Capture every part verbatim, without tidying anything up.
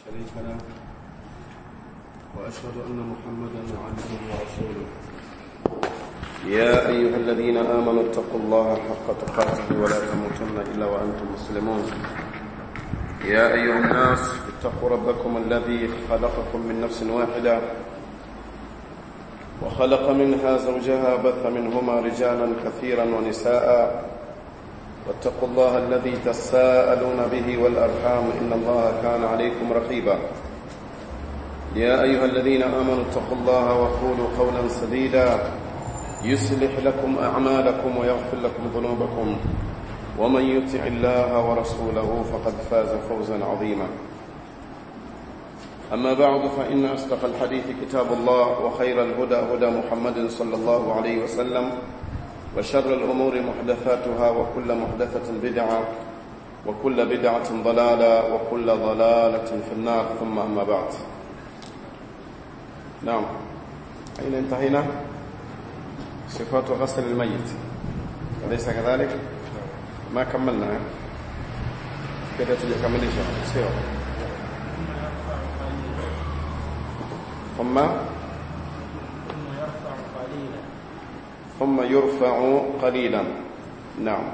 شريك له وأشهد أن محمدا عبده ورسوله. يا أيها الذين آمنوا اتقوا الله حق تقاته ولا تموتن إلا وأنتم مسلمون. يا أيها الناس اتقوا ربكم الذي خلقكم من نفس واحدة وخلق منها زوجها بث منهما رجالا كثيرا ونساء واتقوا الله الذي تساءلون به والأرحام إن الله كان عليكم رقيبا. يا أيها الذين آمنوا اتقوا الله وقولوا قولا سديدا يصلح لكم أعمالكم ويغفر لكم ذنوبكم ومن يطع الله ورسوله فقد فاز فوزا عظيما. أما بعد فإن أصدق الحديث كتاب الله وخير الهدى هدى محمد صلى الله عليه وسلم وشر الأمور محدثاتها وكل محدثة بدعة وكل بدعة ضلالة وكل ضلالة في النار. ثم أما بعد. نعم، أين انتهينا؟ صفات غسل الميت، أليس كذلك؟ ما كملنا كده تجي كمل إن شاء الله. ثم ثم يرفع قليلا. نعم.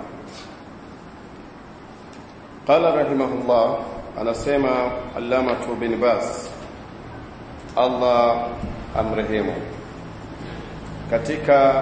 قال رحمه الله أنا سيما علامة بن باز Allah amrehemu, katika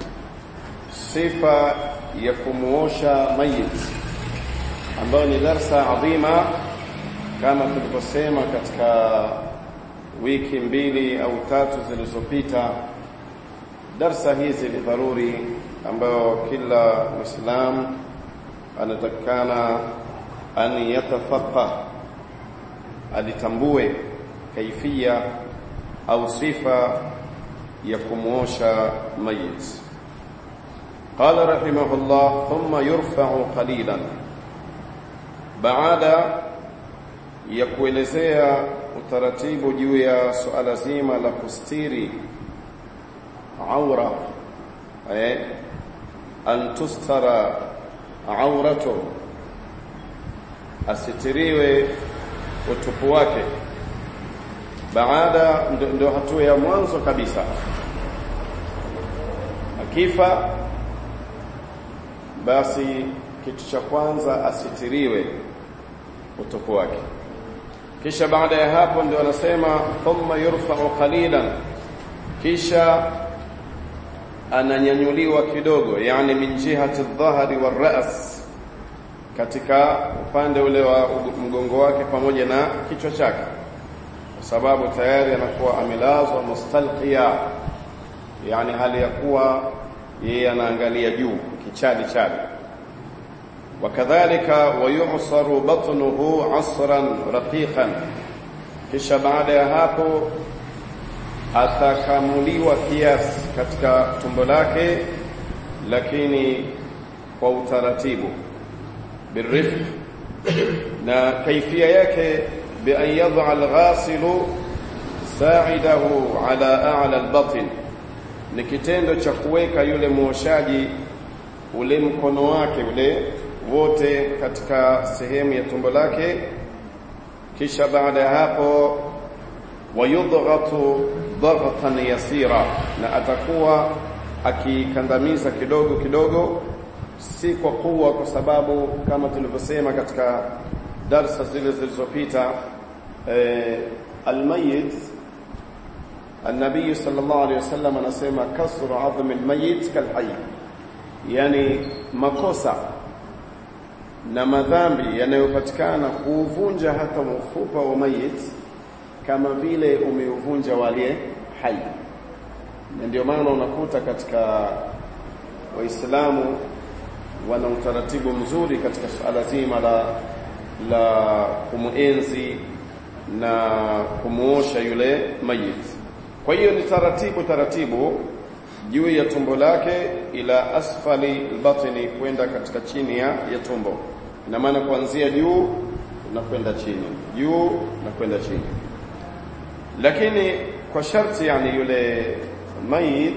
sifa ya kumuosha mayit ambayo ni darsa adhima kama tulivyosema katika wiki mbili au tatu zilizopita. Darsa hizi ni dharuri ambayo kila Muislam anatakana an yatafaqah, alitambue kaifia au sifa ya kumuosha mayit. Qala rahimahullah thumma yurfa'u qalilan, baada ya kuelezea utaratibu juu ya suala zima la kustiri aura, eh an tustara auratu, asitiriwe utupu wake. Baada ndio hatua ya mwanzo kabisa, akifa basi kitu cha kwanza asitiriwe utupu wake. Kisha baada ya hapo ndio anasema thumma yurfa'u qalilan, kisha ananyanyuliwa kidogo, yani min jihati adh-dhahri war-ra's, katika upande ule wa mgongo wake pamoja na kichwa chake, sababu tayari anakuwa amelazwa mustalqiya, yani hali ya kuwa yeye anaangalia juu kichali chali. Wakadhalika wayusaru batnuhu asran raqiqan, kisha baada ya hapo atakamuliwa kiasi katika tumbo lake, lakini kwa utaratibu, birifq, na kaifia yake بأن يضع الغاسل ساعده على أعلى البطن, ni kitendo cha kuweka yule muoshaji ule mkono wake ule wote katika sehemu ya tumbo lake. Kisha baada ya hapo wayudghatu dhaghtan yasira, na atakuwa akikandamiza kidogo kidogo, si kwa kuwa, kwa sababu kama tulivyosema katika darasa zile zilizopita, eh, almayit, an-nabii sallallahu alayhi wasallam anasema kasru 'azm al-mayit kal-hayy, yani makosa na madhambi yanayopatikana kuuvunja hata mfupa wa mayit kama vile umeuvunja wale hai. Na ndio maana unakuta katika Waislamu wana utaratibu mzuri katika suala zima la la kumuenzi na kumuosha yule mayit. Kwa hiyo ni taratibu taratibu juu ya tumbo lake ila asfali albatni, kwenda katika chini ya, ya tumbo. Ina maana kuanzia juu na kwenda chini, juu na kwenda chini, lakini kwa sharti, yani yule mayit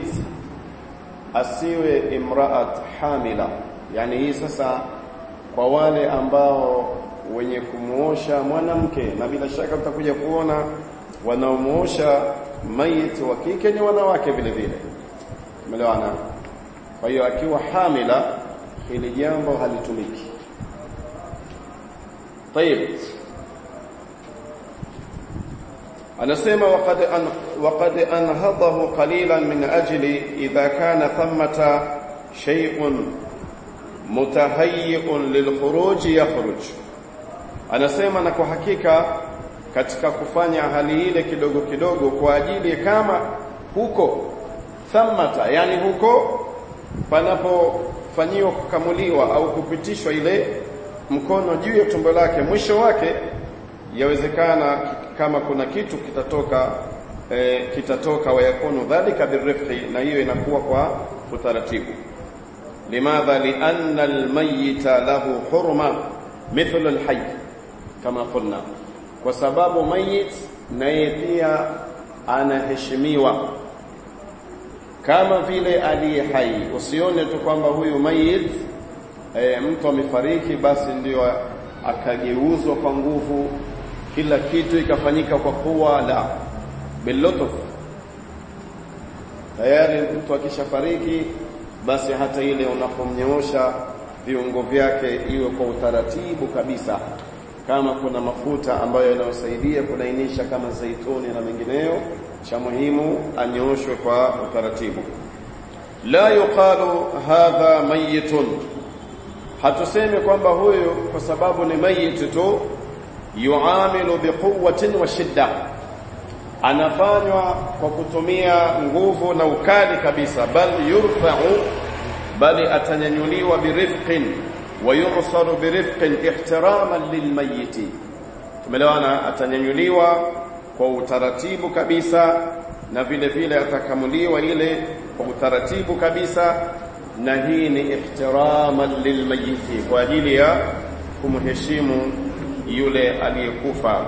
asiwe imraat hamila. Yani hii sasa kwa wale ambao wenye kumuosha mwanamke, na bila shaka tutakuja kuona wanaomuosha maiti wa kike ni wanawake vile vile. Umeelewana? Kwa hiyo akiwa hamila hili jambo halitumiki. طيب anasema waqad an waqad anhadahu qalilan min ajli idha kana thamata shay'un mutahayyi'un lilkhuruj yakhruj. Anasema na kwa hakika katika kufanya hali ile kidogo kidogo kwa ajili kama huko thamata, yani huko panapofanyiwa kukamuliwa au kupitishwa ile mkono juu ya tumbo lake, mwisho wake yawezekana kama kuna kitu kitatoka e, kitatoka wayakunu dhalika birifqi, na hiyo inakuwa kwa utaratibu. Limadha? Lianna almayyita lahu hurma mithlu alhayy kama qulna, kwa sababu mayit naye pia anaheshimiwa kama vile aliye hai. Usione tu kwamba huyu mayit e, mtu amefariki basi ndio akageuzwa kwa nguvu, kila kitu ikafanyika kwa kuwa. La, bilutuf. Tayari mtu akishafariki basi hata ile unapomnyoosha viungo vyake iwe kwa utaratibu kabisa. Kama kuna mafuta ambayo yanayosaidia kulainisha kama zaituni na mengineyo, cha muhimu anyooshwe kwa utaratibu. La yuqalu hadha mayitun, hatuseme kwamba huyo kwa sababu ni mayit tu yuamilu biquwwatin wa shidda, anafanywa kwa kutumia nguvu na ukali kabisa. Bal yurfa'u, bali atanyanyuliwa birifqin wa yusaru birifqin ihtiraman lilmayiti. Tumeelewana? Atanyanyuliwa kwa utaratibu kabisa, na vile vile atakamuliwa ile kwa utaratibu kabisa, na hii ni ihtiraman lilmayiti, kwa ajili ya kumheshimu yule aliyekufa.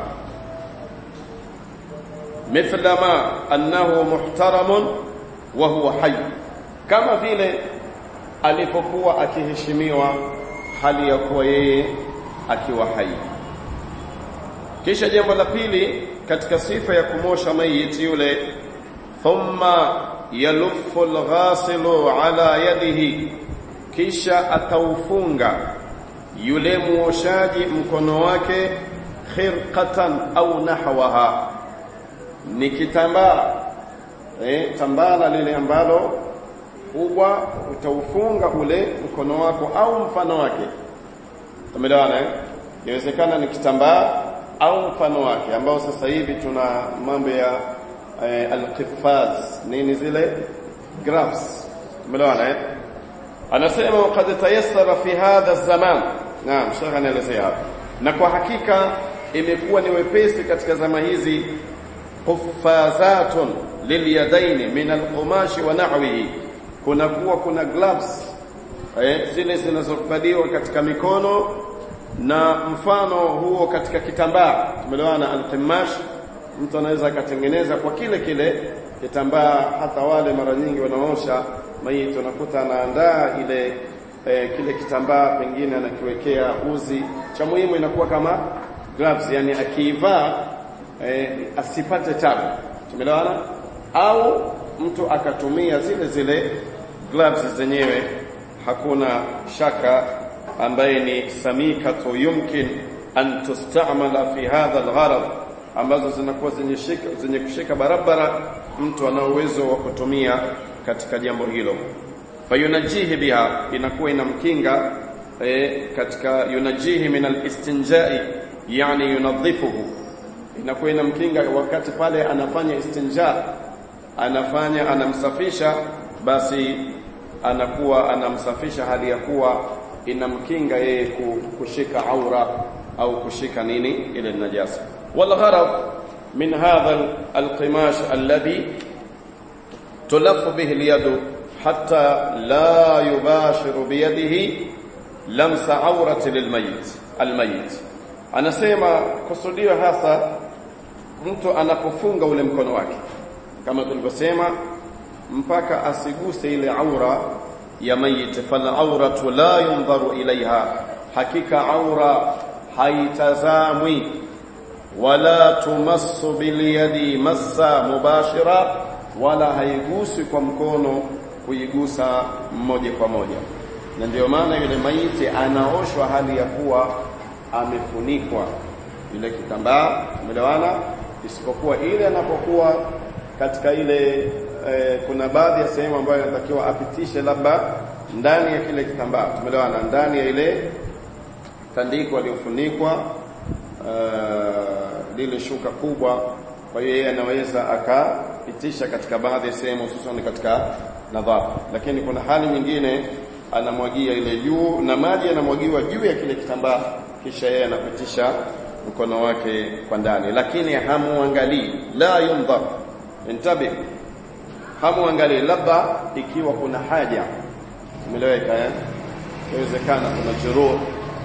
Mithla ma annahu muhtaramun wa huwa hayy, kama vile alipokuwa akiheshimiwa hali ya kuwa yeye akiwa hai. Kisha jambo la pili katika sifa ya kumosha mayiti yule, thumma yaluffu alghasilu ala yadihi, kisha ataufunga yule muoshaji mkono wake khirqatan au nahwaha, ni kitambaa eh tambala lile ambalo kubwa, utaufunga ule mkono wako au mfano wake. Tumeelewana eh? Inawezekana ni kitambaa au mfano wake, ambao sasa hivi tuna mambo ya eh, al-qiffaz, nini zile gloves. Tumeelewana eh? Anasema waqad tayassara fi hadha zaman. Naam, shekha anaelezea hapa, na kwa hakika imekuwa ni wepesi katika zama hizi, quffazatun lilyadaini min alqumash wa nahwihi, kuna kuwa kuna gloves eh, zile zinazovaliwa katika mikono na mfano huo katika kitambaa. Tumeelewana? Alqimash mtu anaweza akatengeneza kwa kile kile kitambaa. Hata wale mara nyingi wanaosha maiti unakuta anaandaa ile e, kile kitambaa, pengine anakiwekea uzi. Cha muhimu inakuwa kama gloves, yani akivaa e, asipate tabu. Tumeelewana? Au mtu akatumia zile zile gloves zenyewe, hakuna shaka, ambaye ni samikatu yumkin an tustamala fi hadha algharad, ambazo zinakuwa zenye shika zenye kushika barabara, mtu ana uwezo wa kutumia katika jambo hilo. Fayunajihi biha, inakuwa inamkinga e, katika yunajihi min alistinjai, yani yunadhifuhu, inakuwa inamkinga wakati pale anafanya istinja, anafanya anamsafisha, basi anakuwa anamsafisha hali ya kuwa inamkinga yeye kushika aura au kushika nini ile najasa. Wal gharad min hadha alqimash alladhi tulaffu bihi alyadu hatta la yubashiru biyadihi lamsa aurati lilmayit almayit. Anasema kusudio hasa mtu anapofunga ule mkono wake, kama tulivyosema, mpaka asiguse ile aura ya mayit. Fal auratu la yunzaru ilaiha, hakika aura haitazamwi, wala tumassu bilyadi massa mubashira, wala haiguswi kwa mkono kuigusa mmoja kwa moja. Na ndio maana yule maiti anaoshwa hali ya kuwa amefunikwa ile kitambaa, umeelewana, isipokuwa ile anapokuwa katika ile e, kuna baadhi ya sehemu ambayo inatakiwa apitishe labda ndani ya kile kitambaa, tumeelewana, ndani ya ile tandiko aliyofunikwa uh, lile shuka kubwa. Kwa hiyo yeye anaweza akapitisha katika baadhi ya sehemu, hususan katika nadhafa. Lakini kuna hali nyingine anamwagia ile juu, na maji yanamwagiwa juu ya kile kitambaa, kisha yeye anapitisha mkono wake kwa ndani, lakini hamuangalii, la yundhar, intabi, hamuangalii, labda ikiwa kuna haja, umeeleweka eh, inawezekana kuna juruh,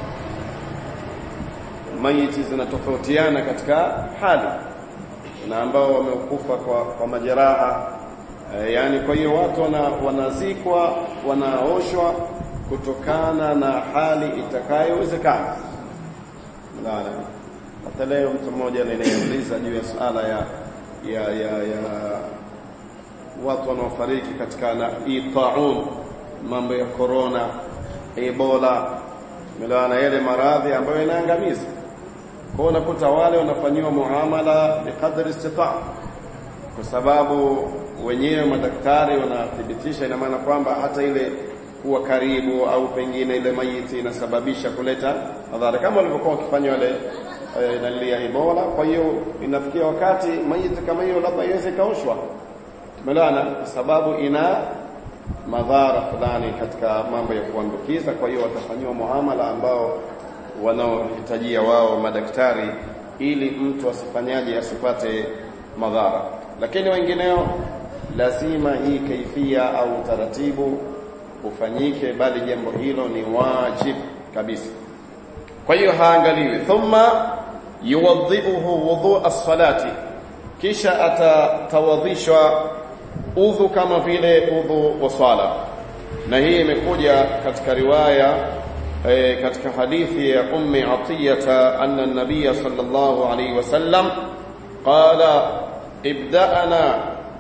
maiti zinatofautiana katika hali, na ambao wamekufa kwa, kwa majeraha e, yani kwa hiyo watu wana, wanazikwa wanaoshwa kutokana na hali itakayowezekana. Mlaana hata leo mtu mmoja ananiuliza juu ya suala ya ya ya, ya watu wanaofariki katika na itaun, mambo ya corona, ebola, mlaana yale maradhi ambayo yanaangamiza. Kwa unakuta wale wanafanywa muamala biqadri istitaa, kwa sababu wenyewe madaktari wanathibitisha, ina maana kwamba hata ile kuwa karibu au pengine ile maiti inasababisha kuleta madhara kama walivyokuwa wakifanya wale dalili ya Ebola. Kwa hiyo inafikia wakati maiti kama hiyo labda iweze kaoshwa, tumelana, kwa sababu ina madhara fulani katika mambo ya kuambukiza. Kwa hiyo watafanywa muamala ambao wanaohitajia wao madaktari, ili mtu asifanyaje, asipate madhara. Lakini wengineo lazima hii kaifia au taratibu ufanyike, bali jambo hilo ni wajib kabisa. Kwa hiyo haangaliwi. Thumma yuwadhibuhu wudhu as-salati, kisha atatawadhishwa udhu kama vile udhu wa swala. Na hii imekuja katika riwaya e, katika hadithi ya Ummi Atiyata anna an-nabiy sallallahu alayhi wasallam qala ibda'ana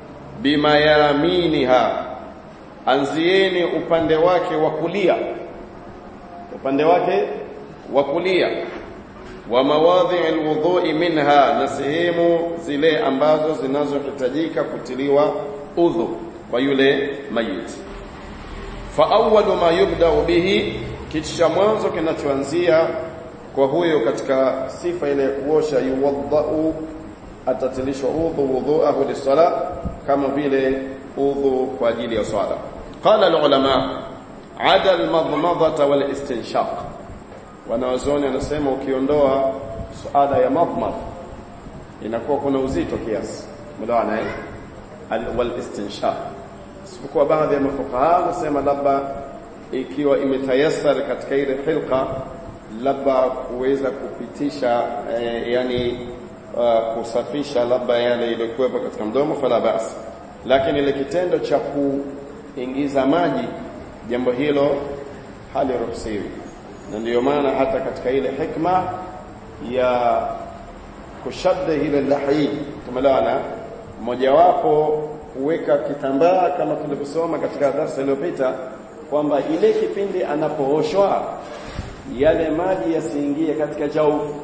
bimayaminiha, anzieni upande wake wa kulia, upande wake wa kulia, wa mawadhi' alwudhu'i minha, na sehemu zile ambazo zinazohitajika kutiliwa udhu kwa yule mayiti. Fa awwalu ma yubda'u bihi, kisha mwanzo kinachoanzia kwa huyo katika sifa ile kuosha, yuwadda'u, atatilishwa udhu wudhu'ahu lis-salah, kama vile udhu kwa ajili ya swala. Qala al-ulama ada al-madmadata wal-istinshaq, wanawazuoni wanasema ukiondoa suala ya madmad inakuwa kuna uzito kiasi, mlaana eh wal-istinshaq. Isipokuwa baadhi ya mafuqaha wanasema labda ikiwa imetayassar katika ile hilqa, labda kuweza kupitisha eh, yani uh, kusafisha labda yale iliyokuwa katika mdomo, fala basi. Lakini ile kitendo cha kuingiza maji, jambo hilo haliruhusiwi. Na ndio maana hata katika ile hikma ya kushadda ile lahi, tumelana mojawapo kuweka kitambaa kama tulivyosoma katika darasa iliyopita, kwamba ile kipindi anapooshwa yale maji yasiingie katika jaufu,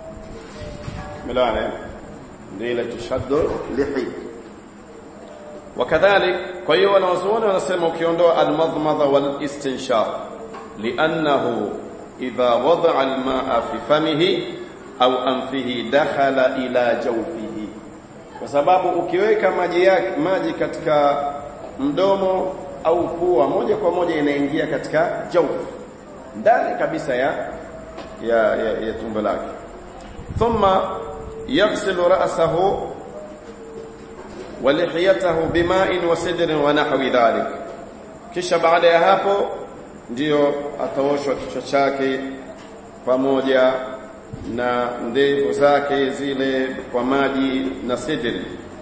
tumelana ndio ile tushaddu lihi. Wakadhalik, kwa hiyo wanawazuoni wanasema ukiondoa al-madmadha wal-istinshaq, li'annahu idha wada'a al-ma'a fi famihi au anfihi dakhala ila jawfihi, kwa sababu ukiweka maji yake maji katika mdomo au pua, moja kwa moja inaingia katika jawf, ndani kabisa ya ya, ya, ya tumbo lake. Thumma yaghsilu ra'sahu walihiyatahu bima'in wa sidrin wa nahwi dhalik, kisha baada ya hapo ndio ataoshwa kichwa chake pamoja na ndevu zake zile kwa maji na sidri,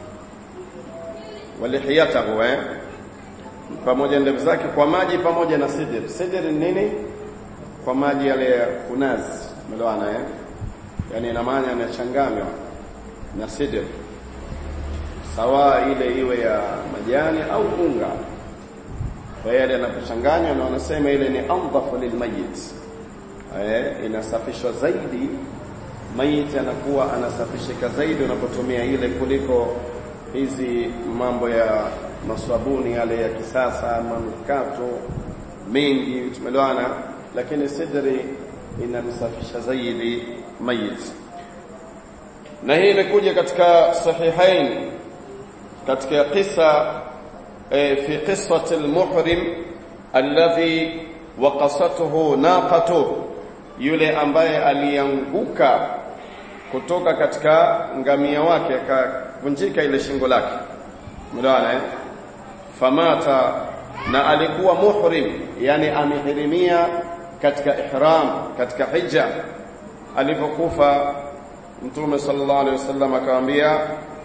walihiyatahu eh pamoja ndevu zake kwa maji pamoja na sidri. Sidri nini? Kwa maji yale ya kunazi, Tumeelewana eh? Yani ina maana yanachanganywa na sidr, sawa ile iwe ya majani au unga. Kwa hiyo yanapochanganywa na wanasema ile ni andhafu lilmayit, eh, inasafishwa zaidi. Mayit anakuwa anasafishika zaidi unapotumia ile kuliko hizi mambo ya masabuni yale ya kisasa, manukato mengi. Tumeelewana? Lakini sidri inamsafisha zaidi mayit. Na hii imekuja katika sahihain katika kisa e, fi qissati al-muhrim alladhi waqasatuhu naqatu, yule ambaye alianguka kutoka katika ngamia wake akavunjika ile shingo lake. Umeona eh? Famata, na alikuwa muhrim, yani amehirimia katika ihram, katika hija. Alipokufa Mtume sallallahu alaihi wasallam akamwambia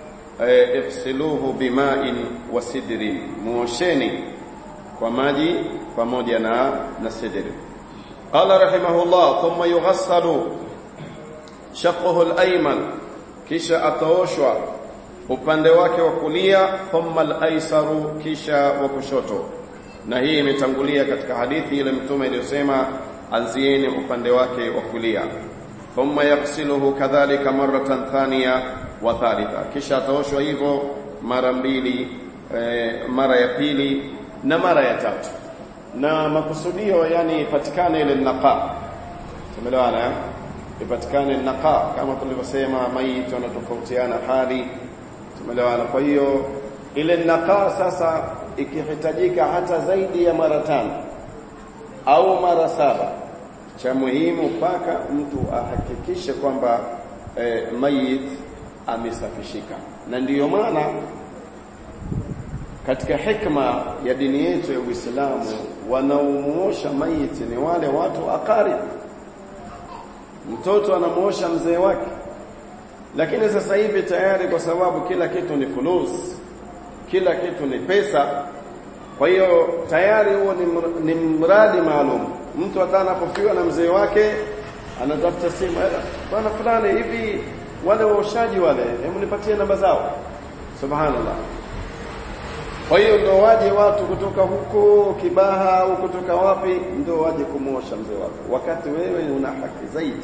ifsiluhu bima'in wa sidrin, muosheni kwa maji pamoja na na sidri. Qala rahimahullah, thumma yughassalu shaqqahu al-ayman, kisha ataoshwa upande wake wa kulia, thumma al-aysaru, kisha wa kushoto. Na hii imetangulia katika hadithi ile Mtume aliyosema anzieni upande wake wa kulia. Thumma yaghsiluhu kadhalika maratan thaniya wa thalitha, kisha ataoshwa hivyo mara mbili, e, mara ya pili na mara ya tatu. Na makusudio yani ipatikane ile naqa. Tumeelewana? Ipatikane naqa kama tulivyosema, maiti wanatofautiana hali. Tumeelewana? Kwa hiyo ile naqa sasa ikihitajika hata zaidi ya mara tano au mara saba, cha muhimu paka mtu ahakikishe kwamba e, mayit amesafishika. Na ndiyo maana katika hikma ya dini yetu ya Uislamu, wanaomuosha mayit ni wale watu akari. Mtoto anamuosha mzee wake. Lakini sasa hivi tayari, kwa sababu kila kitu ni fulus, kila kitu ni pesa, kwa hiyo tayari huo ni, ni mradi maalum. Mtu hata anapofiwa na mzee wake anatafuta simu, bwana fulani, hivi wale waoshaji wale, hebu nipatie namba zao. Subhanallah. Kwa hiyo ndio waje watu kutoka huko Kibaha au kutoka wapi, ndio waje kumuosha mzee wako, wakati wewe una haki zaidi.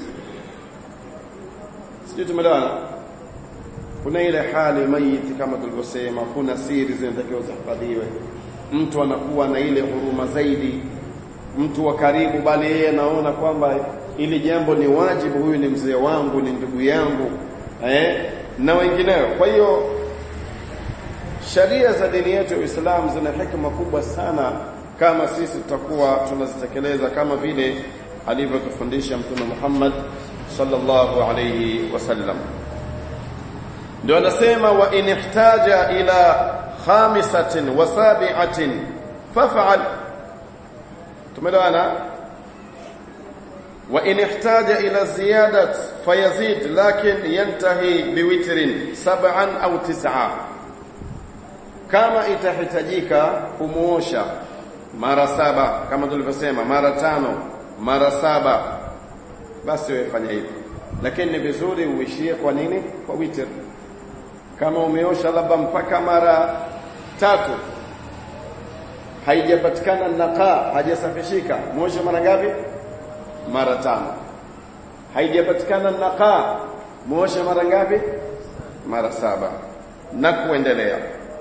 Sisi tumeelewana? Kuna ile hali maiti kama tulivyosema, kuna siri zinatakiwa zihifadhiwe. Mtu anakuwa na ile huruma zaidi, mtu wa karibu, bali yeye anaona kwamba ili jambo ni wajibu, huyu ni mzee wangu, ni ndugu yangu, eh, na wengineo. Kwa hiyo sharia za dini yetu ya Uislamu zina hikma kubwa sana kama sisi tutakuwa tunazitekeleza kama vile alivyotufundisha Mtume Muhammad sallallahu alayhi wasallam. Ndio anasema, wa in ihtaja ila khamisatin wa sabi'atin faf'al. Tumeelewana? Wa in ihtaja ila ziyadat fayazid, lakin yantahi biwitrin sab'an au tis'a. Kama itahitajika kumuosha mara saba, kama tulivyosema, mara tano, mara saba, basi wewe fanya hivyo. Lakini ni vizuri uishie kwa nini? Kwa witr. Kama umeosha labda mpaka mara tatu haijapatikana naqa, hajasafishika, muoshe mara ngapi? Mara tano. Haijapatikana naqa, muoshe mara ngapi? Mara saba, na kuendelea.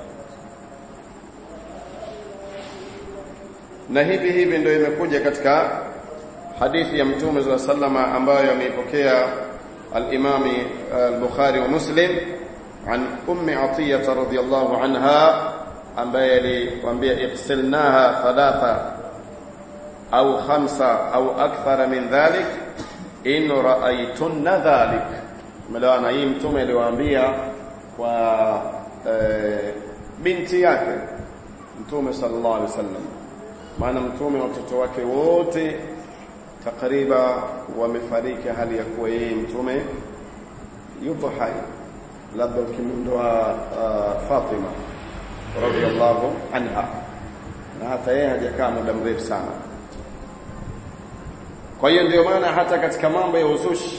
Na hivi hivi ndio imekuja katika hadithi ya Mtume sallallahu alayhi wasallam ambayo ameipokea al-Imam al-Bukhari wa Muslim an Ummi Atiyya radhiyallahu anha, ambaye aliwaambia iksilnaha thalatha au khamsa au akthara min dhalik in ra'aytunna dhalik. Mlaana hii Mtume aliwaambia kwa e, binti yake Mtume sallallahu alaihi wasallam, maana Mtume watoto wake wote takriban wamefariki hali ya kuwa yeye Mtume yupo hai, labda ukimndoa uh, Fatima radhiyallahu anha, na hata yeye hajakaa muda mrefu sana. Kwa hiyo ndio maana hata katika mambo ya uzushi,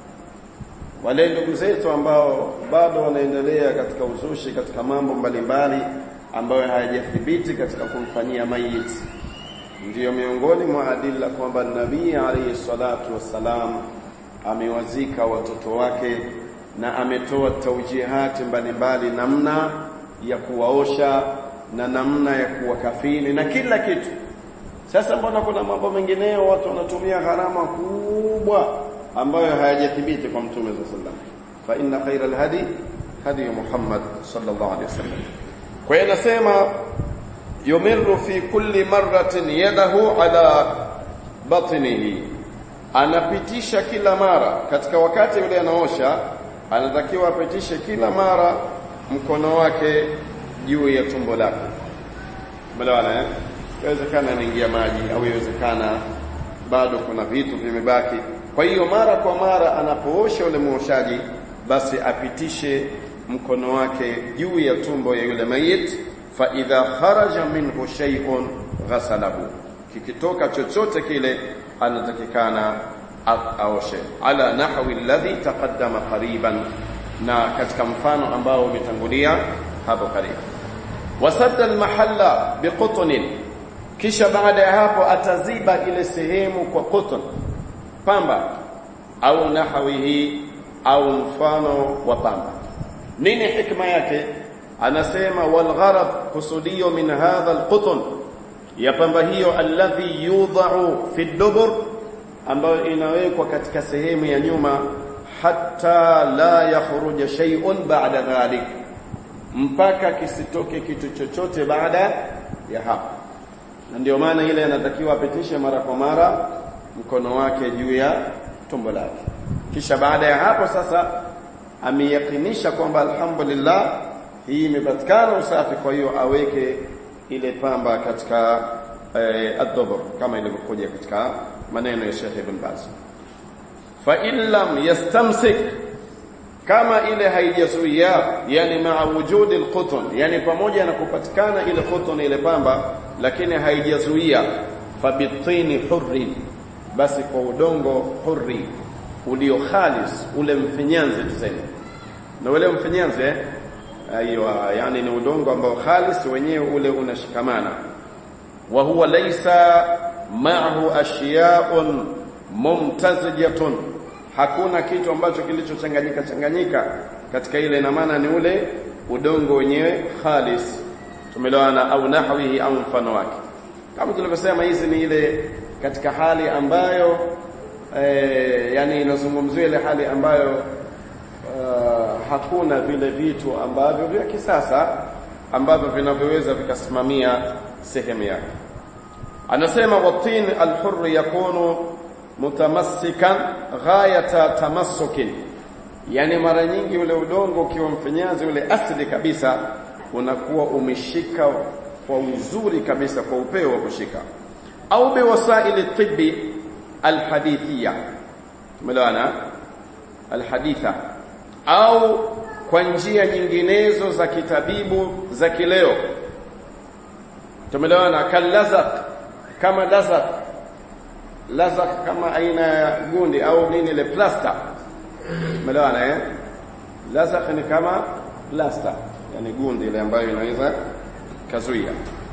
wale ndugu zetu ambao bado wanaendelea katika uzushi katika mambo mbalimbali ambayo hayajathibiti katika kumfanyia mayiti, ndio miongoni mwa adila kwamba Nabii alayhi salatu wassalam amewazika watoto wake na ametoa taujihati mbalimbali namna ya kuwaosha na namna ya kuwakafini na kila kitu. Sasa mbona kuna mambo mengineyo watu wanatumia gharama kubwa ambayo hayajathibiti kwa Mtume sallallahu alaihi wasallam? Fa inna khayral hadi hadi Muhammad sallallahu alaihi wasallam. Kwa hiyo nasema yumirru fi kulli marratin yadahu ala batnihi, anapitisha kila mara katika wakati yule anaosha, anatakiwa apitishe kila mara mkono wake juu ya tumbo lake. Mbona eh inawezekana anaingia maji au inawezekana bado kuna vitu vimebaki. Kwa hiyo mara kwa mara anapoosha yule muoshaji, basi apitishe mkono wake juu ya tumbo ya yule mayit. Fa idha kharaja minhu shay'un ghasalahu, kikitoka chochote kile anatakikana aoshe ala nahwi alladhi taqaddama qariban, na katika mfano ambao umetangulia hapo karibu. Wasadda almahalla biqutnin, kisha baada ya hapo ataziba ile sehemu kwa qutn, pamba au nahwihi au mfano wa pamba. Nini hikma yake? Anasema wal gharad, kusudio min hadha alqutn, ya pamba hiyo alladhi yudha'u fi ad-dubur, ambayo inawekwa katika sehemu ya nyuma, hatta la yakhruja shay'un ba'da dhalik, mpaka kisitoke kitu chochote baada ya hapo. Na ndio maana ile anatakiwa apitishe mara kwa mara mkono wake juu ya tumbo lake. Kisha baada ya hapo sasa ameyakinisha kwamba alhamdulillah hii imepatikana usafi, kwa hiyo aweke ile pamba katika eh, ad-dubur kama ilivyokuja katika maneno ya Sheikh Ibn Baz. Fa in lam yastamsik, kama ile haijazuia, yani maa wujudi al-qutn, yani pamoja na kupatikana ile qutn ile pamba lakini haijazuia, fa bitini hurri, basi kwa udongo hurri ulio khalis, ule mfinyanzi tuseme, na ule mfinyanzi eh aiyo, yani ni udongo ambao khalis wenyewe ule unashikamana. Wa huwa laysa ma'ahu ashiya'un mumtazijatun, hakuna kitu ambacho kilichochanganyika changanyika katika ile, na maana ni ule udongo wenyewe khalis, tumelewana, au nahwihi au mfano wake. Kama tulivyosema, hizi ni ile katika hali ambayo eh, yani inazungumzia ile hali ambayo uh, hakuna vile vitu ambavyo vya kisasa ambavyo vinavyoweza vikasimamia sehemu yake. Anasema watin al-hurr yakunu mutamassikan ghayata tamassukin, yani mara nyingi ule udongo ukiwa mfinyanzi ule asili kabisa unakuwa umeshika kwa uzuri kabisa, kwa upeo wa kushika. Au biwasaili tibbi alhadithia, tumeelewana, alhaditha, au kwa njia nyinginezo za kitabibu za kileo, tumeelewana, kalazaq, kama lazaq, lazaq kama aina ya gundi au nini ile plaster, tumeelewana eh, lazaq ni kama plaster, yani gundi ile ambayo inaweza kazuia.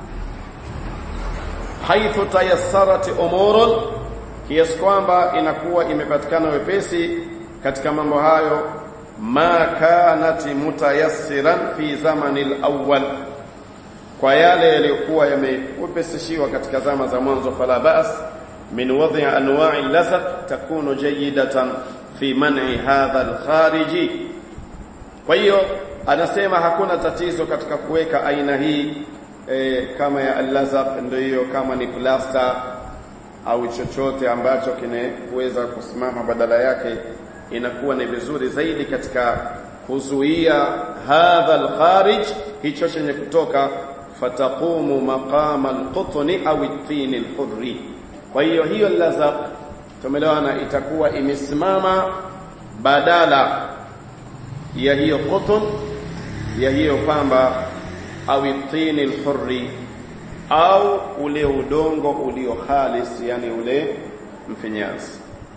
Haithu tayassarat umurun, kiasi kwamba inakuwa imepatikana wepesi katika mambo hayo, ma kanat mutayassiran fi zamani al-awwal, kwa yale yaliyokuwa yamepesishiwa katika zama za mwanzo. Fala ba'as min wad'i anwa'i lazaq takunu jayyidatan fi man'i hadha al-khariji. Kwa hiyo anasema hakuna tatizo katika kuweka aina hii e, kama ya al-lazaq, ndio hiyo, kama ni plaster au chochote ambacho kinaweza kusimama badala yake, inakuwa ni vizuri zaidi katika kuzuia hadha al-kharij, hicho chenye kutoka. Fataqumu maqama al-qutni au at-tin al-hurri, kwa hiyo hiyo lazaq, tumeelewana, itakuwa imesimama badala ya hiyo qutn, ya hiyo pamba, au at-tin al-hurri, au ule udongo ulio khalis, yani ule mfinyanzi.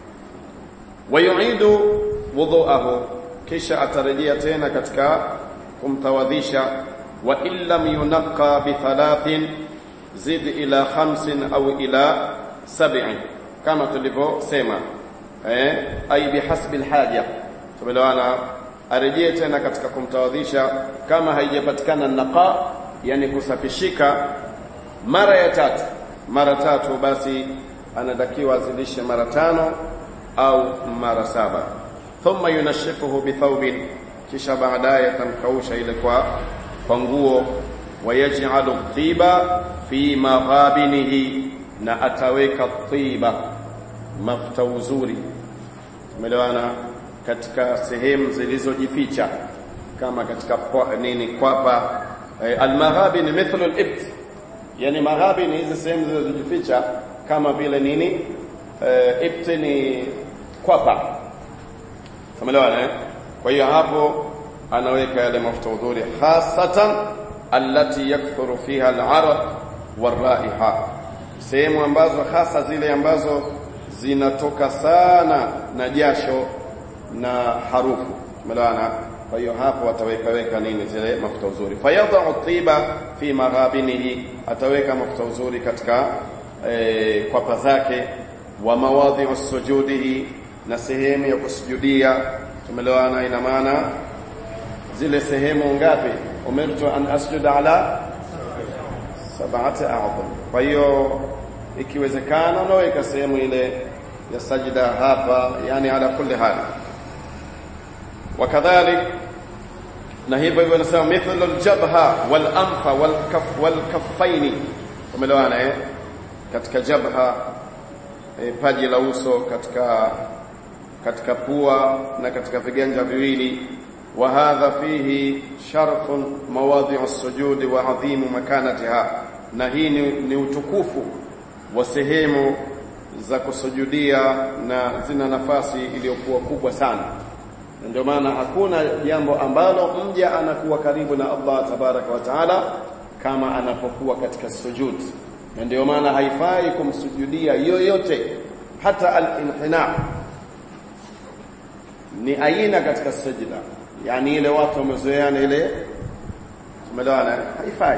Wayuidu wudhu'ahu, kisha atarejea tena katika kumtawadhisha. Wa illam yunqa bi thalathin zid ila khamsin au ila sab'in, kama tulivyosema eh ay bihasbi alhaja. Tumeelewana, arejee tena katika kumtawadhisha kama haijapatikana naqa, yani kusafishika mara ya tatu mara tatu basi anatakiwa azidishe mara tano au mara saba. Thumma yunashifuhu bi thawbin, kisha baadaye tamkausha ile kwa kwa nguo. Wayaj'alu tiba fi maghabinihi, na ataweka tiba, mafuta uzuri, tumeelewana, katika sehemu zilizojificha kama katika kwa, nini kwapa. E, almaghabin mithlu alibt, yani maghabin hizi sehemu zilizojificha kama vile nini, e, ibt ni kwapa, tumeelewana eh? Kwa hiyo hapo anaweka yale mafuta udhuri, hasatan allati yakthuru fiha al-araq war-raiha, sehemu ambazo hasa zile ambazo zinatoka sana na jasho na harufu, tumeelewana. Kwa hiyo hapo ataweka weka nini zile mafuta uzuri. Fayadhu tiba fi maghabinihi, ataweka mafuta uzuri katika e, kwapa zake. Wa mawadhi'u sujudihi, na sehemu ya kusujudia, tumeelewana. Ina maana zile sehemu ngapi? Umirtu an asjuda ala sab'ati a'dham. Kwa hiyo ikiwezekana unaweka sehemu ile ya sajida hapa, yani ala kulli hali. Wakadhalik, na hivyo hivyo nasema mithlu aljabha wal anfa wal kaf wal kaffaini, umeelewana eh? Katika jabha e, paji la uso, katika katika pua na katika viganja viwili. Wa hadha fihi sharfun mawadhi'u as-sujud wa 'adhimu makanatiha, na hii ni, ni utukufu wa sehemu za kusujudia na zina nafasi iliyokuwa kubwa sana. Ndio maana hakuna jambo ambalo mja anakuwa karibu na Allah tabaraka wa taala kama anapokuwa katika sujud. Na ndio maana haifai kumsujudia yoyote, hata al-inhina ni aina katika sujda, yani ile watu wamezoeana ile, tumeelewana, haifai.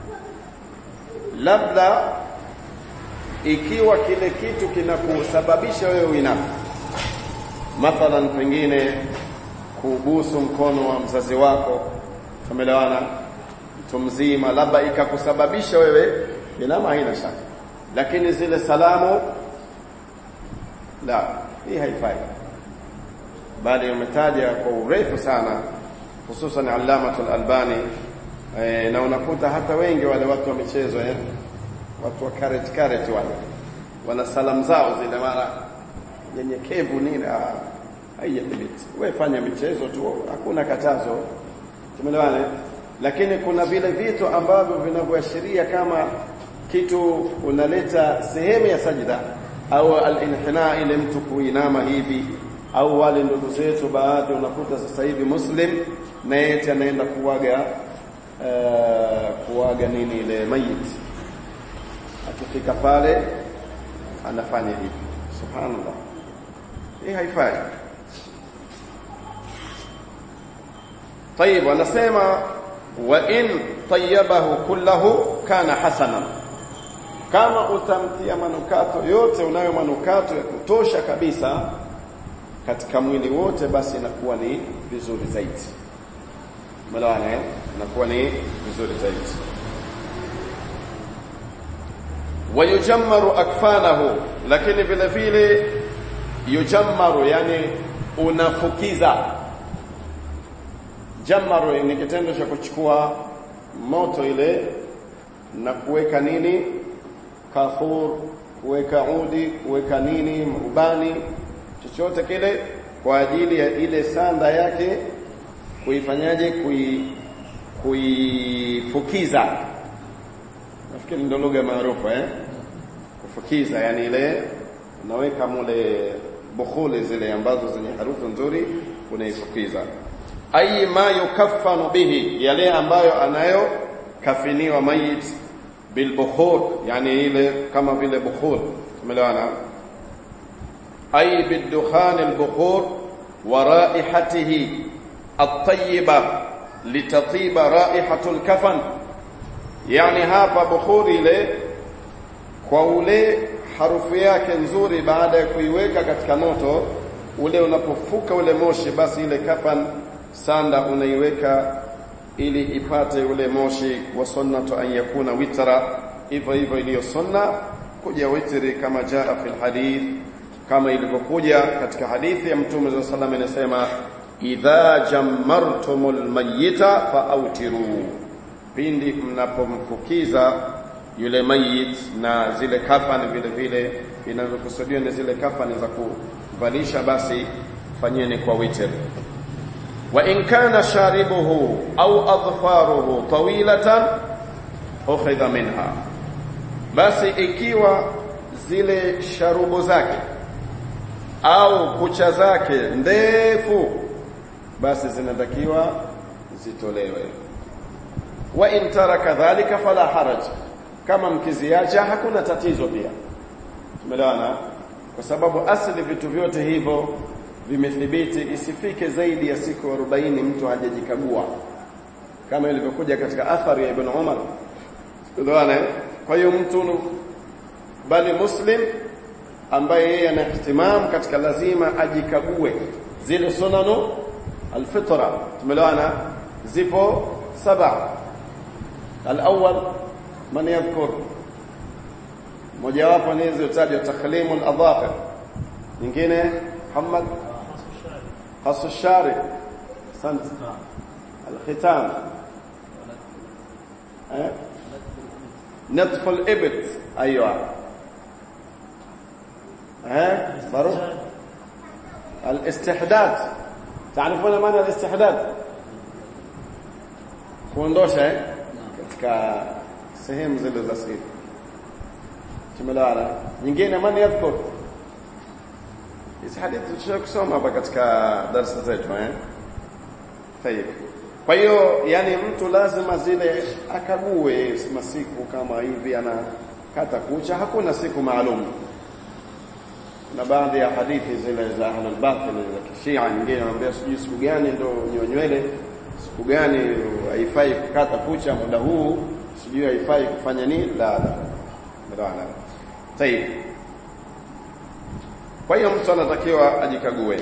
Labda ikiwa kile kitu kinakusababisha wewe uiname, mathalan pengine kubusu mkono wa mzazi wako, tumeelewana, mtu mzima, labda ikakusababisha wewe inama, haina shaka. Lakini zile salamu la, hii haifai, bali umetaja kwa urefu sana, hususan Allamatul Albani e, na unakuta hata wengi wale watu wa michezo eh, watu wa karet karet wale wana salamu zao zile mara nyenyekevu nini, haijadhibiti. Wewe fanya michezo tu, hakuna katazo, tumeelewana. Lakini kuna vile vitu ambavyo vinavyoashiria kama kitu unaleta sehemu ya sajida au al-inhina, ile mtu kuinama hivi, au wale ndugu zetu baadhi unakuta sasa hivi Muslim na yeye anaenda kuaga uh, kuaga nini ile mayit, akifika pale anafanya hivi, subhanallah, hii haifai. طيب, wanasema wa in tayyabahu kullahu kana hasana, kama utamtia manukato yote, unayo manukato ya kutosha kabisa katika mwili wote, basi inakuwa ni vizuri zaidi. Malawana inakuwa ni vizuri zaidi. Wayujammaru akfanahu, lakini vile vile yujammaru, yani unafukiza. Jammaru ni kitendo cha kuchukua moto ile na kuweka nini, kafur, kuweka udi, kuweka nini, ubani, chochote kile kwa ajili ya ile sanda yake kuifanyaje, kui kuifukiza. Nafikiri ndio lugha maarufu eh, kufukiza, yani ile unaweka mule bukhuli zile ambazo zenye harufu nzuri, unaifukiza. Ay ma yukaffanu bihi, yale ambayo anayo kafiniwa mayit bil bukhur, yani ile kama vile bukhur, tumeelewana. ay bidukhan albukhur wa raihatihi at-tayyiba litatiba raihatul kafan. Yani hapa bukhuri ile kwa ule harufu yake nzuri, baada ya kuiweka katika moto ule, unapofuka ule moshi, basi ile kafan sanda unaiweka ili ipate ule moshi. Wa sunnatu an yakuna witra, hivyo hivyo iliyo sunna kuja witri kama jaa fil hadith, kama ilivyokuja katika hadithi ya Mtume sallallahu alayhi wasallam inasema, idha jammartumul mayyita fa'awtiru, pindi mnapomfukiza yule mayit na zile kafani vile vile vinavyokusudiwa ni zile kafani za kuvalisha, basi fanyeni kwa witr. Wa in kana sharibuhu au adfaruhu tawilatan ukhidha minha, basi ikiwa zile sharubu zake au kucha zake ndefu, basi zinatakiwa zitolewe. Wa in taraka dhalika fala haraj, kama mkiziacha hakuna tatizo pia. Tumeelewana? Kwa sababu asili vitu vyote hivyo vimethibiti isifike zaidi ya siku arobaini mtu hajajikagua, kama ilivyokuja katika athari ya Ibn Umar. Tumeelewana? Kwa hiyo mtu bali muslim ambaye yeye ana ihtimam katika lazima ajikague zile sunanu alfitra. Tumeelewana? Zipo saba. Al-awwal man yadhkur, mojawapo ni hizo tajwa takhlimul adhafir, nyingine Muhammad qasu shari, sant al-khitam, eh نطف الإبط، أيوة ها صاروا الاستحداد. تعرفون معنى الاستحداد؟ kuondosha katika sehemu zile za siri. Tumelala nyingine man yadhkur, hizi hadithi tushakisoma hapa katika darasa zetu eh tayeb. Kwa hiyo yani mtu lazima zile akague masiku kama hivi anakata kucha, hakuna siku maalum. Na baadhi ya hadithi zile za ahlul batil za kishia nyingine wanaambia sijui siku gani ndo nywele, siku gani haifai kukata kucha, muda huu sijui haifai kufanya nini. La la la tayeb. Kwa hiyo mtu anatakiwa ajikague.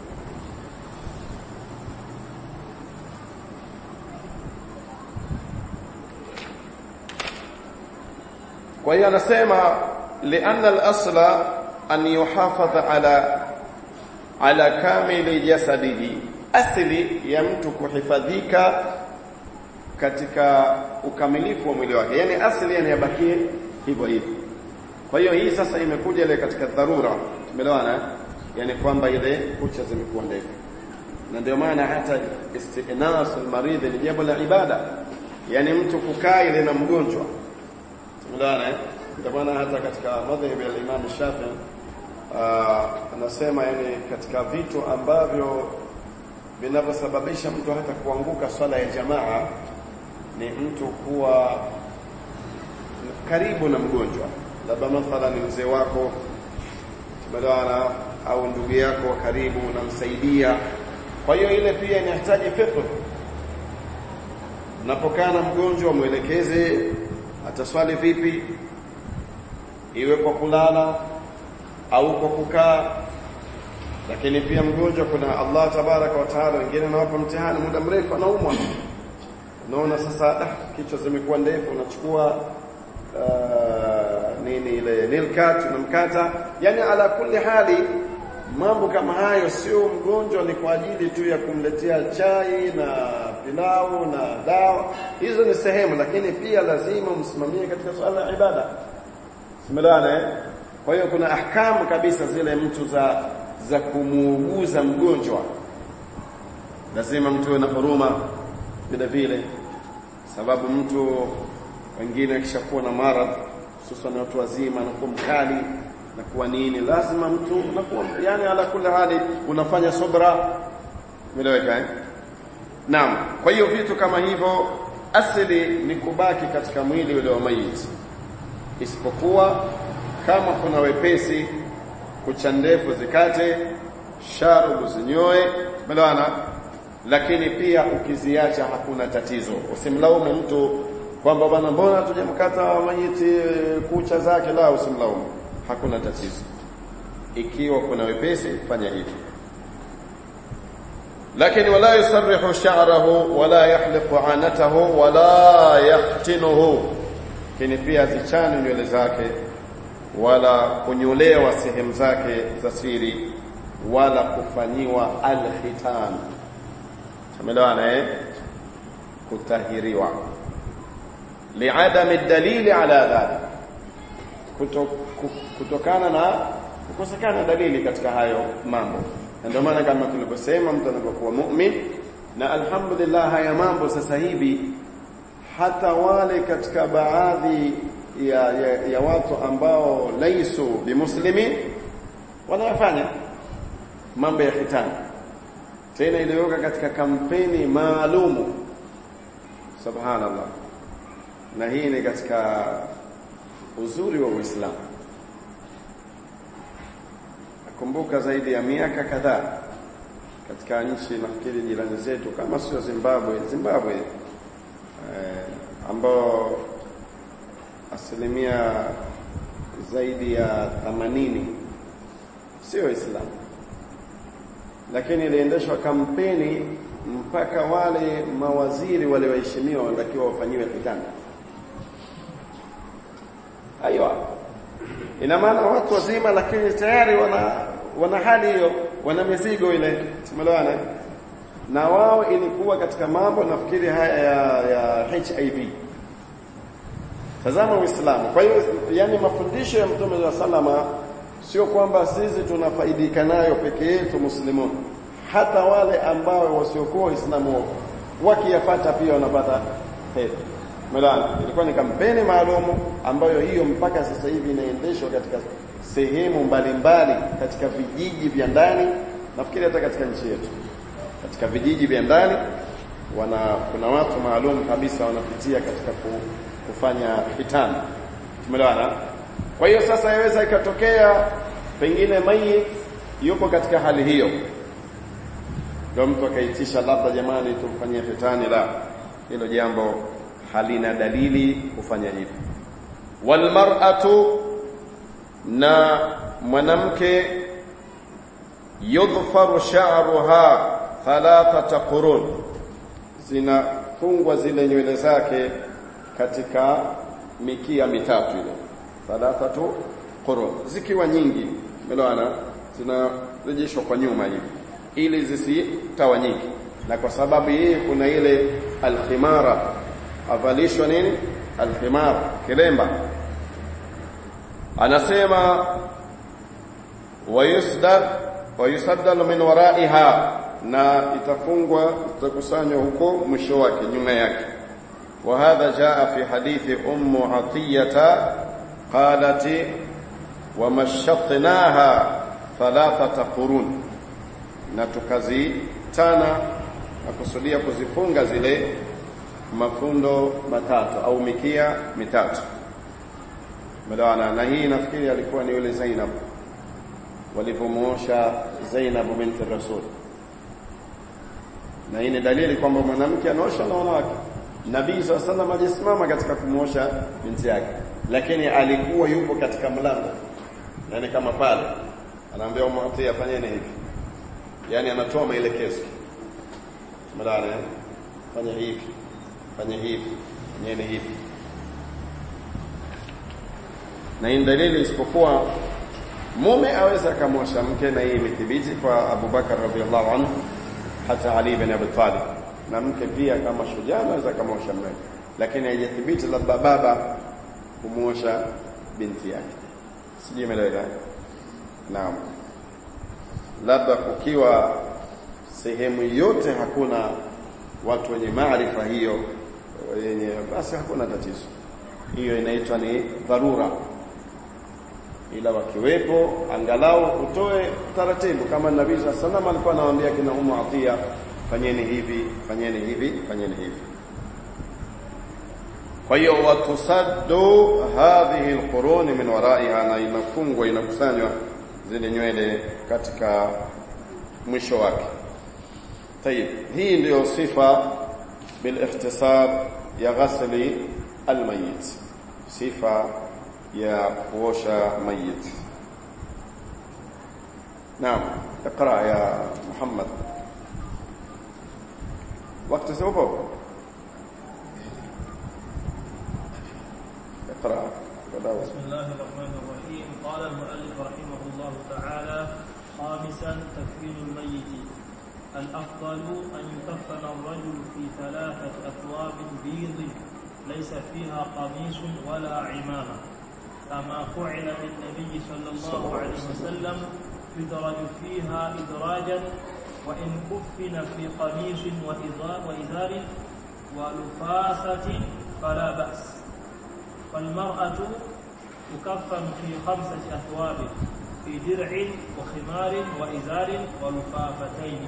Kwa hiyo anasema lianna al-asla an yuhafadha ala ala kamili jasadihi, asili ya mtu kuhifadhika katika ukamilifu wa mwili wake, yani asili yani yabakie hivyo hivyo. Kwa hiyo hii sasa imekuja ile katika dharura. Tumeelewana? Yani kwamba ile kucha zimekuwa ndefu, na ndio maana hata istinasul maridhi ni jambo la ibada, yani mtu kukaa ile na mgonjwa. Tumeelewana? Ndio maana hata katika madhhabi ya Imam Shafi'i anasema yani katika vitu ambavyo vinavyosababisha mtu hata kuanguka swala ya jamaa ni mtu kuwa karibu na mgonjwa, labda mathalan ni mzee wako, tumeelewana, au ndugu yako wa karibu unamsaidia. Kwa hiyo ile pia inahitaji fiqh. Unapokaa na mgonjwa muelekeze ataswali vipi, iwe kwa kulala au kwa kukaa. Lakini pia mgonjwa, kuna Allah tabaraka wa taala wengine anawapa mtihani muda mrefu anaumwa, unaona sasa ah, kichwa zimekuwa ndefu, unachukua uh, nini ile nilkat unamkata. Yani ala kulli hali mambo kama hayo sio mgonjwa ni kwa ajili tu ya kumletea chai na pilau na dawa, hizo ni sehemu, lakini pia lazima msimamie katika swala ya ibada. Simelewana eh? Kwa hiyo kuna ahkamu kabisa zile mtu za za kumuuguza mgonjwa, lazima mtu ana huruma vile vile, sababu mtu wengine akishakuwa na maradhi, hususan watu wazima, na kuwa mkali na kuwa nini, lazima mtu unakuwa yani ala kulli hali unafanya subra. Umeeleweka eh? Naam. Kwa hiyo vitu kama hivyo asili ni kubaki katika mwili ule wa maiti, isipokuwa kama kuna wepesi kucha ndefu zikate, sharubu zinyoe, umeelewana? Lakini pia ukiziacha hakuna tatizo. Usimlaumu mtu kwamba bwana mbona tujamkata mayiti kucha zake, la, usimlaumu, hakuna tatizo. Ikiwa kuna wepesi fanya hivyo. Lakini wala yusarrihu sha'rahu wala yahliqu anatahu wala yahtinuhu, kini pia zichane nywele zake wala kunyolewa sehemu zake za siri wala kufanyiwa al-khitan. Tumeelewana eh? Kutahiriwa li'adami dalili ala dhalik, Kuto, kutokana na kukosekana dalili katika hayo mambo. Ndio maana kama tulivyosema, mtu anapokuwa mu'min, na alhamdulillah haya mambo sasa hivi hata wale katika baadhi ya, ya, ya watu ambao laisu bimuslimi wanafanya mambo ya khitani, tena iliyoka katika kampeni maalumu. Subhanallah. Na hii ni katika uzuri wa Uislamu. Nakumbuka zaidi ya miaka kadhaa katika nchi nafikiri jirani zetu kama sio Zimbabwe, Zimbabwe eh, ambao asilimia zaidi ya themanini sio Waislamu, lakini iliendeshwa kampeni mpaka wale mawaziri wale waheshimiwa wanatakiwa wafanyiwe khitani. Aiyo, ina maana watu wazima lakini tayari wana wana hali hiyo, wana mizigo ile, tumeelewana? Na wao ilikuwa katika mambo nafikiri haya ya, ya H I V. Tazama Uislamu. Kwa hiyo yani mafundisho ya Mtume wa sallama sio kwamba sisi tunafaidika nayo peke yetu muslimun, hata wale ambao wasiokuwa Waislamu wakiyafuata pia wanapata heri. Melana, ilikuwa ni kampeni maalum ambayo hiyo mpaka sasa hivi inaendeshwa katika sehemu mbalimbali katika vijiji vya ndani, nafikiri hata katika nchi yetu. Katika vijiji vya ndani wana kuna watu maalum kabisa wanapitia katika kufanya khitani. Tumeelewana? Kwa hiyo sasa yaweza ikatokea pengine mayit yupo katika hali hiyo, ndio mtu akaitisha labda jamani tumfanyie khitani, la, hilo jambo halina dalili kufanya hivyo. Wal mar'atu, na mwanamke, yudhfaru sha'ruha thalathata qurun, zinafungwa zile nywele zake katika mikia mitatu ile, thalathatu qurun, zikiwa nyingi umeelewana, zinarejeshwa kwa nyuma hivi ili zisitawanyike. Na kwa sababu hii kuna ile al-khimara, avalishwa nini al-khimar, kilemba. Anasema wayusdar wayusaddalu min waraiha, na itafungwa itakusanywa huko mwisho wake, nyuma yake. Wa hadha jaa fi hadithi ummu atiyata qalat wa mashatnaha thalathata qurun, na tukazitana na kusudia kuzifunga zile mafundo matatu au mikia mitatu. Madawana, na hii nafikiri alikuwa ni yule Zainab walipomuosha Zainab binti Rasul. Na hii ni dalili kwamba mwanamke anaosha na wanawake. Nabii sallallahu alaihi wasallam alisimama katika kumuosha binti yake, lakini alikuwa yupo katika mlango, yani kama pale anaambia umwati afanyeni hivi, yani anatoa maelekezo. Madawana, fanya hivi, fanya hivi, fanyeni hivi. Na hii dalili isipokuwa mume aweza kumwosha mke, na hii imethibiti kwa Abu Bakar radhiallahu anhu, hata Ali ibn Abi Talib. Na mke pia kama shujaa anaweza kumwosha mume, lakini haijathibiti labda baba kumwosha binti yake. Sijui umeelewa? Naam. Labda kukiwa sehemu yote hakuna watu wenye maarifa hiyo yenye, basi hakuna tatizo. Hiyo inaitwa ni dharura. Ila wakiwepo angalau utoe taratibu, kama Nabii sallallahu alaihi wasallam alikuwa anawaambia kina Ummu Atiya, fanyeni hivi, fanyeni hivi, fanyeni hivi. Kwa hiyo watusaddu hadhihi alqurun min waraiha, na inafungwa inakusanywa zile nywele katika mwisho wake. Tayeb, hii ndio sifa bil ikhtisar ya ghasli al mayyit, sifa ya kuosha mayit. Naam, اقرأ يا محمد. وقت سوفه اقرأ. بسم الله الرحمن الرحيم. قال المؤلف رحمه الله تعالى: خامسا تكفين الميت. الأفضل أن يكفن الرجل في ثلاثة أثواب بيض ليس فيها قميص ولا عمامة، كما فعل بالنبي صلى الله عليه وسلم، يدرج فيها إدراجا، وإن كفن في قميص وإزار ولفاسة فلا بأس. فالمرأة تكفن في خمسة أثواب، في درع وخمار وإزار ولفافتين.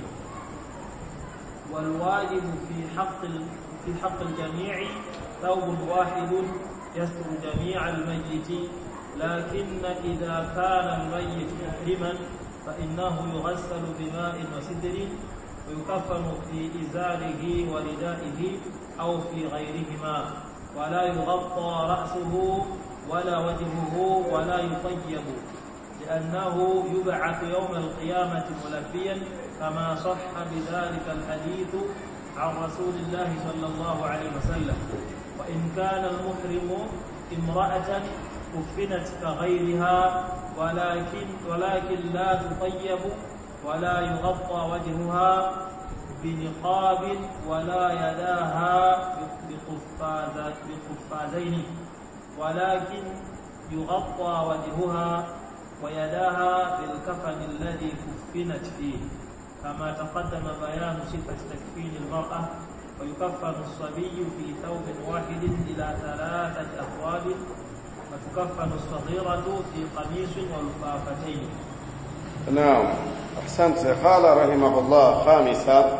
والواجب في حق في حق الجميع ثوب واحد يستر جميع الميت، لكن إذا كان الميت محرما فإنه يغسل بماء وسدر ويكفن في إزاره وردائه أو في غيرهما، ولا يغطى رأسه ولا وجهه ولا يطيب، لأنه يبعث يوم القيامة ملبيا، كما صح بذلك الحديث عن رسول الله صلى الله عليه وسلم. وإن كان المحرم امرأة كفنت كغيرها، ولكن ولكن لا تطيب ولا يغطى وجهها بنقاب ولا يداها بقفازين، ولكن يغطى وجهها ويداها بالكفن الذي كفنت فيه، كما تقدم بيان صفة تكفين المرأة. ويكفن الصبي في ثوب واحد إلى ثلاثة أثواب، وتكفن الصغيرة في قميص ولفافتين. نعم، أحسنت. قال رحمه الله: خامسا،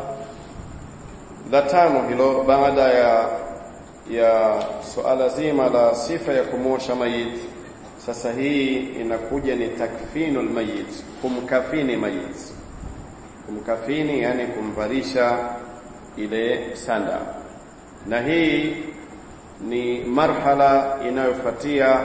latano hilo baada ya ya suala zima la sifa ya kumosha mayit. Sasa hii inakuja ni takfinul mayit, kumkafini mayit. Kumkafini yani kumvarisha ile sanda, na hii ni marhala inayofuatia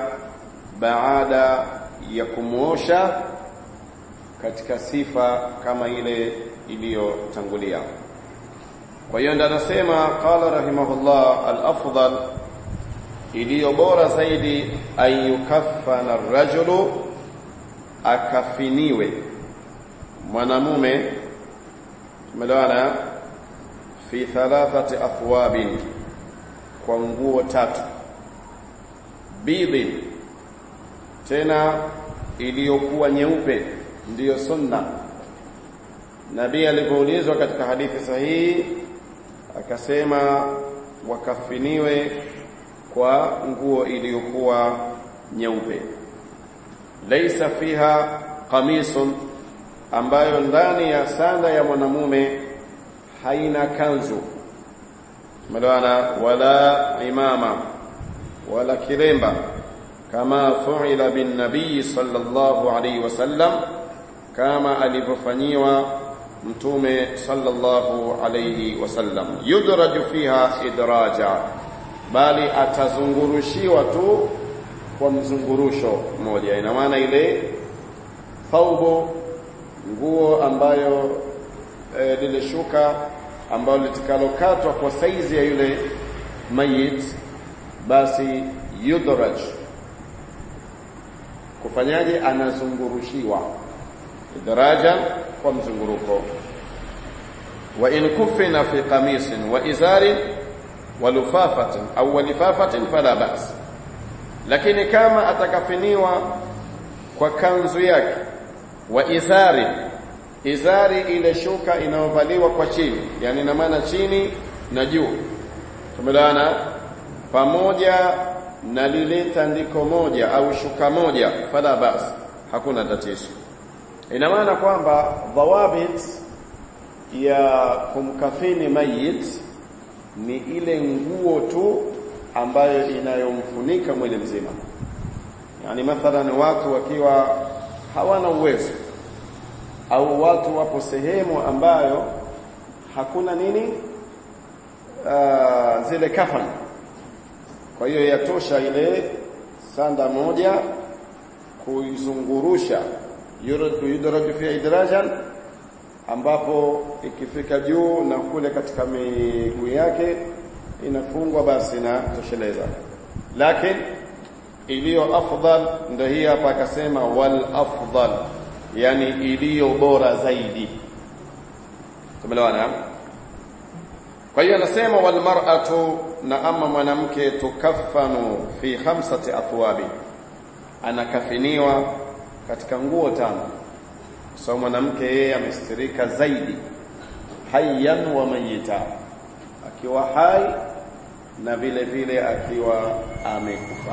baada ya kumuosha katika sifa kama ile iliyotangulia. Kwa hiyo anasema qala rahimahullah, al-afdal, iliyo bora zaidi, ayukaffana ar-rajulu, akafiniwe mwanamume, tumeelewana, fi thalathati athwabin, kwa nguo tatu, bidhi, tena iliyokuwa nyeupe, ndiyo sunna. Nabii alipoulizwa katika hadithi sahihi akasema wakafiniwe kwa nguo iliyokuwa nyeupe, laisa fiha qamisun, ambayo ndani ya sanda ya mwanamume haina kanzu, tumeelewana, wala imama wala kiremba, kama fu'ila bin nabii sallallahu alayhi wasallam, kama alivyofanyiwa mtume sallallahu alayhi wasallam. Yudraju fiha idraja, bali atazungurushiwa tu kwa mzungurusho mmoja. Ina maana ile thawbu, nguo ambayo e, lile shuka ambalo litakalokatwa kwa saizi ya yule mayit, basi yudraj, kufanyaje? Anazungurushiwa idraja, kwa mzunguruko. Wa in kufina fi qamisin wa izarin wa lufafatin au wa lifafatin fala ba's, lakini kama atakafiniwa kwa kanzu yake, wa izari, izari ile shuka inayovaliwa kwa chini, yani ina maana chini na juu, tumeelewana, pamoja na lile tandiko moja au shuka moja, fala ba's, hakuna tatizo. Ina maana kwamba dhawabit ya kumkafini mayit ni ile nguo tu ambayo inayomfunika mwili mzima. Yani mathalan watu wakiwa hawana uwezo au watu wapo sehemu ambayo hakuna nini uh, zile kafan, kwa hiyo yatosha ile sanda moja kuizungurusha yudraju fi idrajan, ambapo ikifika juu na kule katika miguu yake inafungwa, basi inatosheleza. Lakini iliyo afdal ndio hii hapa akasema wal afdal, yani iliyo bora zaidi. Tumeelewana? Kwa hiyo anasema wal mar'atu, na ama mwanamke tukaffanu fi khamsati athwabi, anakafiniwa katika nguo tano. So mwanamke yeye amestirika zaidi, hayyan wa mayita, akiwa hai na vile vile akiwa amekufa.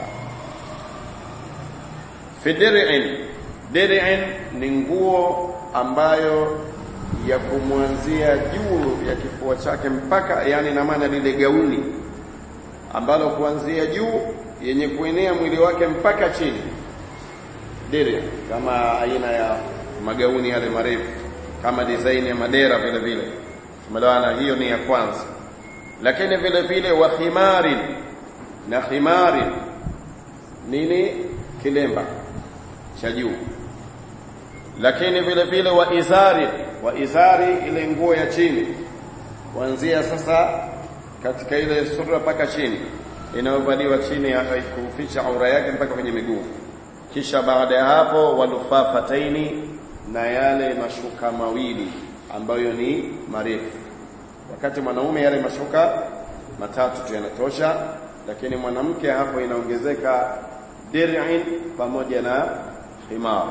Fi dir'in, dir'in ni nguo ambayo ya kumwanzia juu ya kifua chake mpaka, yani na maana lile gauni ambalo kuanzia juu yenye kuenea mwili wake mpaka chini, dir'in, kama aina ya magauni yale marefu, kama design ya madera vile vile. Tumeelewana? Hiyo ni ya kwanza. Lakini vile vile wa khimari, na khimari nini? Kilemba cha juu. Lakini vile vile wa izari, wa izari ile nguo ya chini kuanzia sasa katika ile sura mpaka chini, inayovaliwa chini ya kuficha aura yake mpaka kwenye miguu. Kisha baada ya hapo walufafataini, na yale mashuka mawili ambayo ni marefu. Wakati mwanaume yale mashuka matatu tu yanatosha, lakini mwanamke hapo inaongezeka dir'in pamoja na khimar,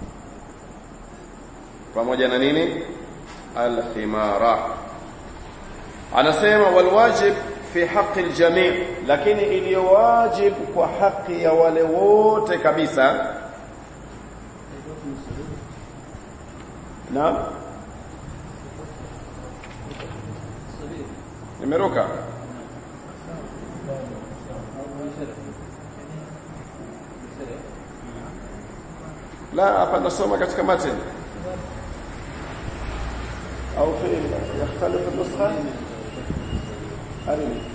pamoja na nini? Al-khimara. Anasema walwajib fi haqqi al-jami', lakini iliyo wajib kwa haki ya wale wote kabisa. Naam, nimeruka. La, hapa nasoma katika matn au fi yakhtalif an-nuskha. Arini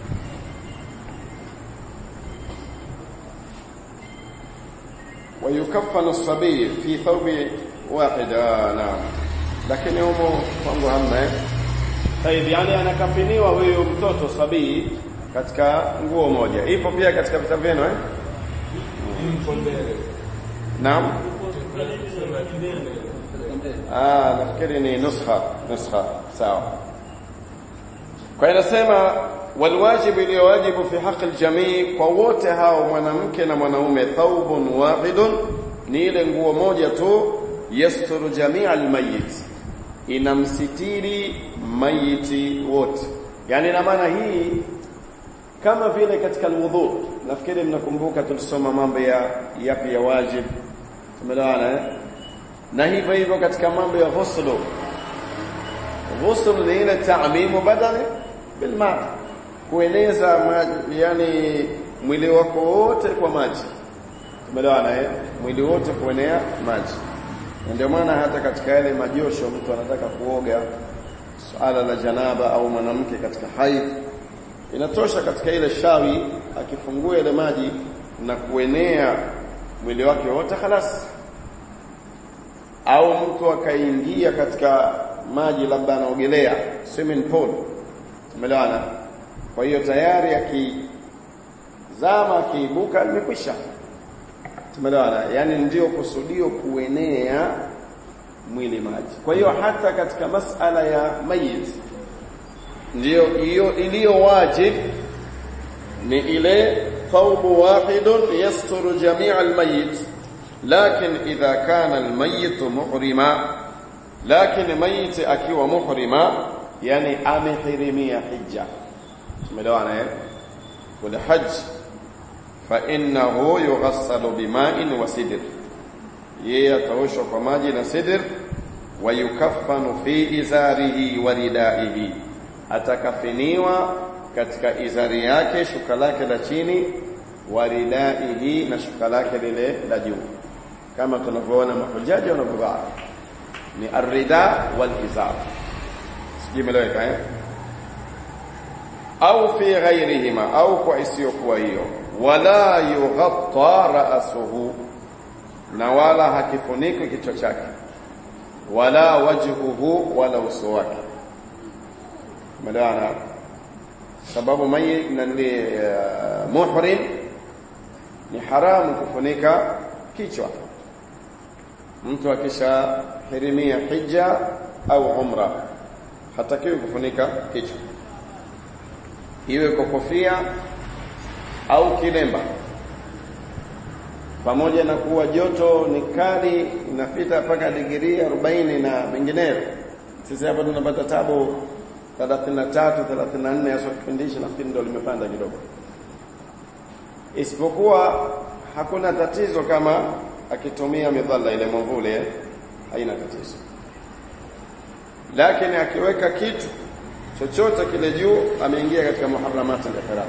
ويكفن الصبي في ثوب واحد. نعم، lakini humo kwangu hamna. Tayeb, yani anakafiniwa huyo mtoto sabii katika nguo moja. Ipo pia katika vitabu vyenu eh? Naam. Ah, nafikiri ni nuskha, nuskha sawa. Kwa hiyo nasema walwajibu, iliyo wajibu fi haqqi aljamii, kwa wote hao mwanamke na mwanaume, thawbun wahidun, ni ile nguo moja tu, yasturu jamii almayit, inamsitiri mayiti wote. Yani na maana hii kama vile katika alwudhu, nafikiri mnakumbuka tulisoma mambo ya yapi ya wajib, tumeelewana eh? Na hivyo hivyo katika mambo ya ghuslu, ghuslu ni ile ta'mimu badani bil ma, kueneza maji, yani mwili wako wote kwa maji. Tumeelewana eh? Mwili wote kuenea maji. Ndio maana hata katika yale majosho mtu anataka kuoga, suala la janaba au mwanamke katika haidh, inatosha katika ile shawi akifungua ile maji na kuenea mwili wake wote khalas. Au mtu akaingia katika maji, labda anaogelea swimming pool, tumeelewana. Kwa hiyo tayari akizama akiibuka imekwisha, tumeelewana. Yani ndio kusudio kuenea mwili maji. Kwa hiyo hata katika masala ya mayit ndio hiyo iliyo wajib ni ile thawbu wahidun yasturu jami' almayit. Lakin idha kana almayit muhrima, lakin mayit akiwa muhrima, yani amehirimia hija, tumeelewana eh? Wala hajj, fa innahu yughassalu bima'in wa sidr, yeye ataoshwa kwa maji na sidr. Wa yukaffanu fi izarihi wa ridaihi, atakafiniwa katika izari yake, shuka lake la chini, wa ridaihi, na shuka lake lile la juu. kama tunavyoona mahujaji wanavaa ni ar-rida wal izar. Sijimeleweka eh? Au fi ghayrihima, au kwa isiyokuwa hiyo. Wala yughatta ra'suhu, na wala hakifuniki kichwa chake, wala wajhuhu, wala uso wake. Madana sababu mayi ni uh, muhrim ni haramu kufunika kichwa. Mtu akisha hirimia hija au umra hatakiwi kufunika kichwa, iwe kwa kofia au kilemba, pamoja na kuwa joto ni kali inafika mpaka digrii arobaini na mengineyo. Sisi hapa tunapata tabu thelathini na tatu thelathini na nne ya kipindisha, nafikiri ndio limepanda kidogo. Isipokuwa hakuna tatizo kama akitumia midhalla ile mwavuli, haina tatizo. Lakini akiweka kitu chochote kile juu, ameingia katika muharramat al-ihram.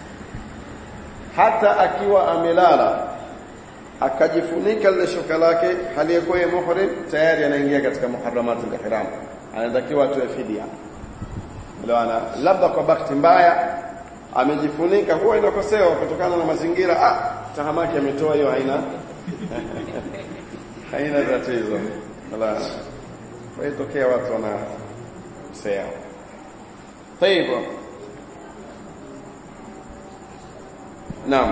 Hata akiwa amelala akajifunika ile shuka lake hali ya kuwa muhrim, tayari anaingia katika muharramat al-ihram, anatakiwa atoe fidia. Laana labda kwa bahati mbaya amejifunika, huwa inakosewa kutokana na mazingira, ah tahamaki ametoa hiyo, haina haina tatizo. Wala waitokea watu wana sea. Tayeb. Naam.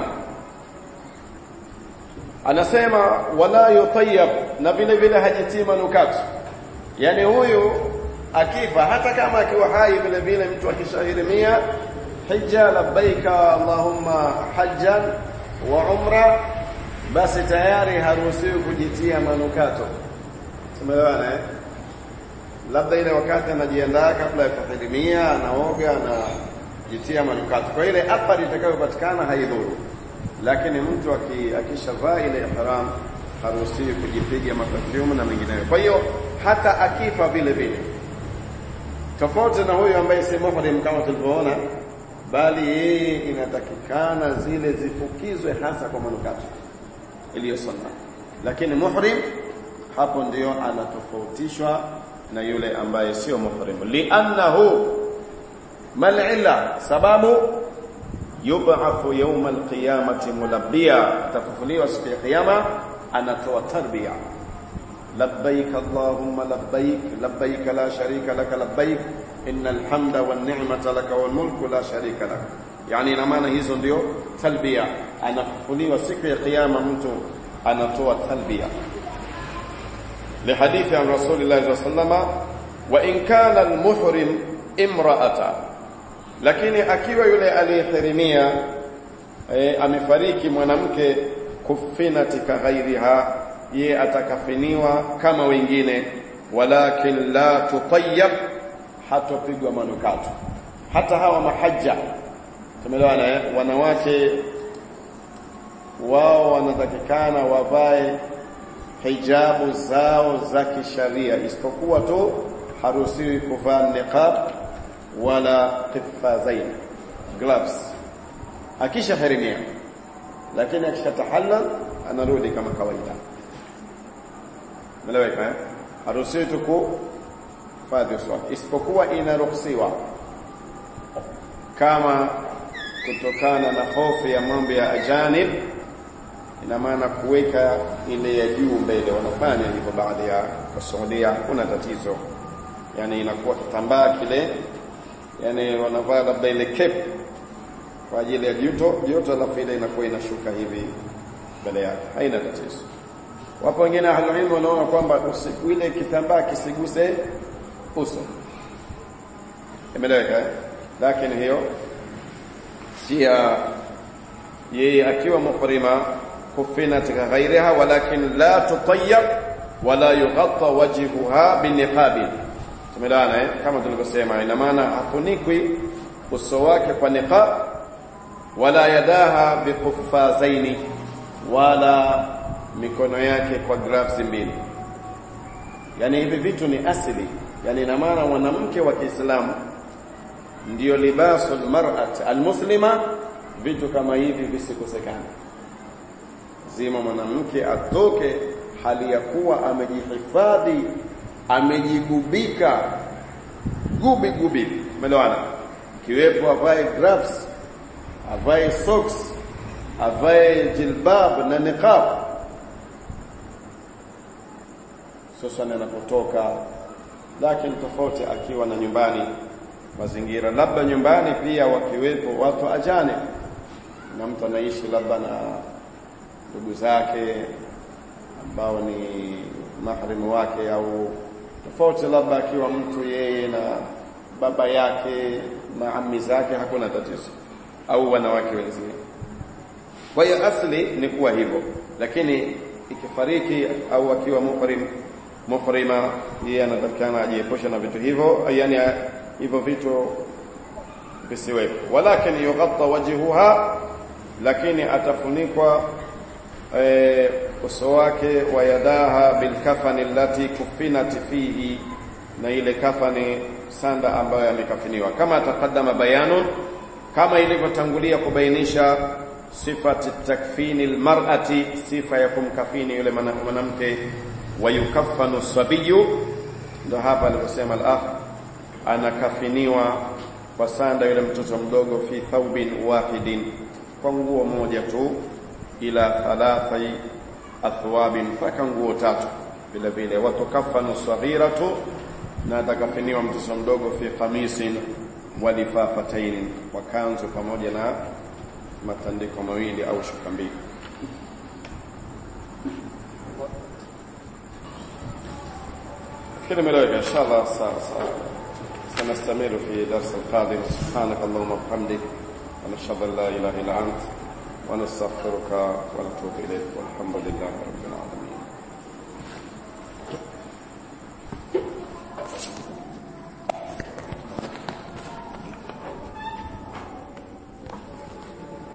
Anasema wala yutayyab, na vile vile hajitii manukato. Yani huyu akifa, hata kama akiwa hai, vile vile mtu akishahirimia hija, labbaika allahumma hajjan wa umra, basi tayari haruhusiwi kujitia manukato. Tumeelewana eh? Labda ile wakati anajiandaa kabla ya kuhirimia, anaoga na jitia manukato, kwa ile athari itakayopatikana haidhuru. Lakini mtu akishavaa ile ihram haruhusiwi kujipiga maperfume na mengineyo. Kwa hiyo hata akifa vile vile, tofauti na huyu ambaye si muhrim kama tulivyoona, bali yeye inatakikana zile zifukizwe hasa kwa manukato iliyo sunna. Lakini muhrim hapo ndio anatofautishwa na yule ambaye sio muhrim, li'annahu mal'illa, sababu yub'athu yawm al-qiyamati mulabbiya, tafufuliwa siku ya kiyama anatoa tarbia, labbaik allahumma labbaik labbaik la sharika lak labbaik innal hamda wan ni'mata lak wal mulku la sharika lak. Yani ina maana hizo ndio talbia, anafufuliwa siku ya kiyama mtu anatoa talbia. لحديث عن رسول الله صلى الله عليه وسلم وإن كان المحرم امرأة, lakini akiwa yule aliyehirimia e, amefariki mwanamke, kufinati ka ghairiha, ye atakafiniwa kama wengine, walakin la tutayyab, hatopigwa manukato. Hata hawa mahajja, tumeelewana eh? Wanawake wao wanatakikana wavae hijabu zao za kisharia, isipokuwa tu haruhusiwi kuvaa niqab wala qifazain, gloves, akisha hirimia. Lakini akishatahallal anarudi kama kawaida. Meleweka eh? Haruhusiwi tu kuvaa swala, isipokuwa inaruhusiwa kama kutokana na hofu ya mambo ya ajanib, ina maana kuweka ile ya juu mbele. Wanafanya hivyo baadhi ya Saudia, kuna tatizo. Yani inakuwa kitambaa kile, yani wanavaa labda ile cape kwa ajili ya joto, joto alafu ile inakuwa inashuka hivi mbele yake, haina tatizo. Wapo wengine ahlulilmu wanaona kwamba usiku ile kitambaa kisiguse uso. Imeleweka eh? Lakini hiyo sia yeye akiwa muhrima kufinat ghairiha, walakin la tutayyab wala yughatta wajhuha biniqabi. Tumelana eh? Kama tulivyosema, ina maana hafunikwi uso wake kwa niqab, wala yadaha biquffazaini, wala mikono yake kwa gloves mbili. Yani hivi vitu ni asili, yani ina maana mwanamke wa Kiislamu ndio libasul mar'at almuslima, vitu kama hivi visikosekane. Zima mwanamke atoke hali ya kuwa amejihifadhi, amejigubika gubi gubi, umeelewana? Kiwepo avae gloves, avae socks, avae jilbab na niqab. Sasa anapotoka, lakini tofauti akiwa na nyumbani, mazingira labda nyumbani pia wakiwepo watu ajane, na mtu anaishi labda na ndugu zake ambao ni maharimu wake, au tofauti labda akiwa mtu yeye na baba yake na ammi zake, hakuna tatizo, au wanawake wengine. Kwa hiyo asli ni kuwa hivyo, lakini ikifariki au akiwa muhrim muhrima, yeye anatakana ajiepushe na vitu hivyo, yani hivyo vitu visiwepo. Walakin yughatta wajhuha, lakini atafunikwa e, uso wake, wa yadaha bil kafani allati kufinat fihi, na ile kafani sanda ambayo amekafiniwa, kama taqaddama bayanun, kama ilivyotangulia kubainisha sifati takfini almar'ati, sifa ya kumkafini yule mwanamke. Wa yukaffanu sabiyu, ndo hapa aliposema al-akh, anakafiniwa kwa sanda yule mtoto mdogo, fi thawbin wahidin, kwa nguo moja tu, ila thalathi athwabin, mpaka nguo tatu vile vile. Wa tukaffanu saghiratu, na atakafiniwa mtoto mdogo, fi qamisin wa lifafatayn, wa kanzu pamoja na matandiko mawili au shuka mbili. كده ملائكة إن شاء الله سنستمر في درس القادم. سبحانك اللهم وبحمدك، ونشهد أن لا إله إلا أنت، ونستغفرك ونتوب إليك، والحمد لله رب العالمين.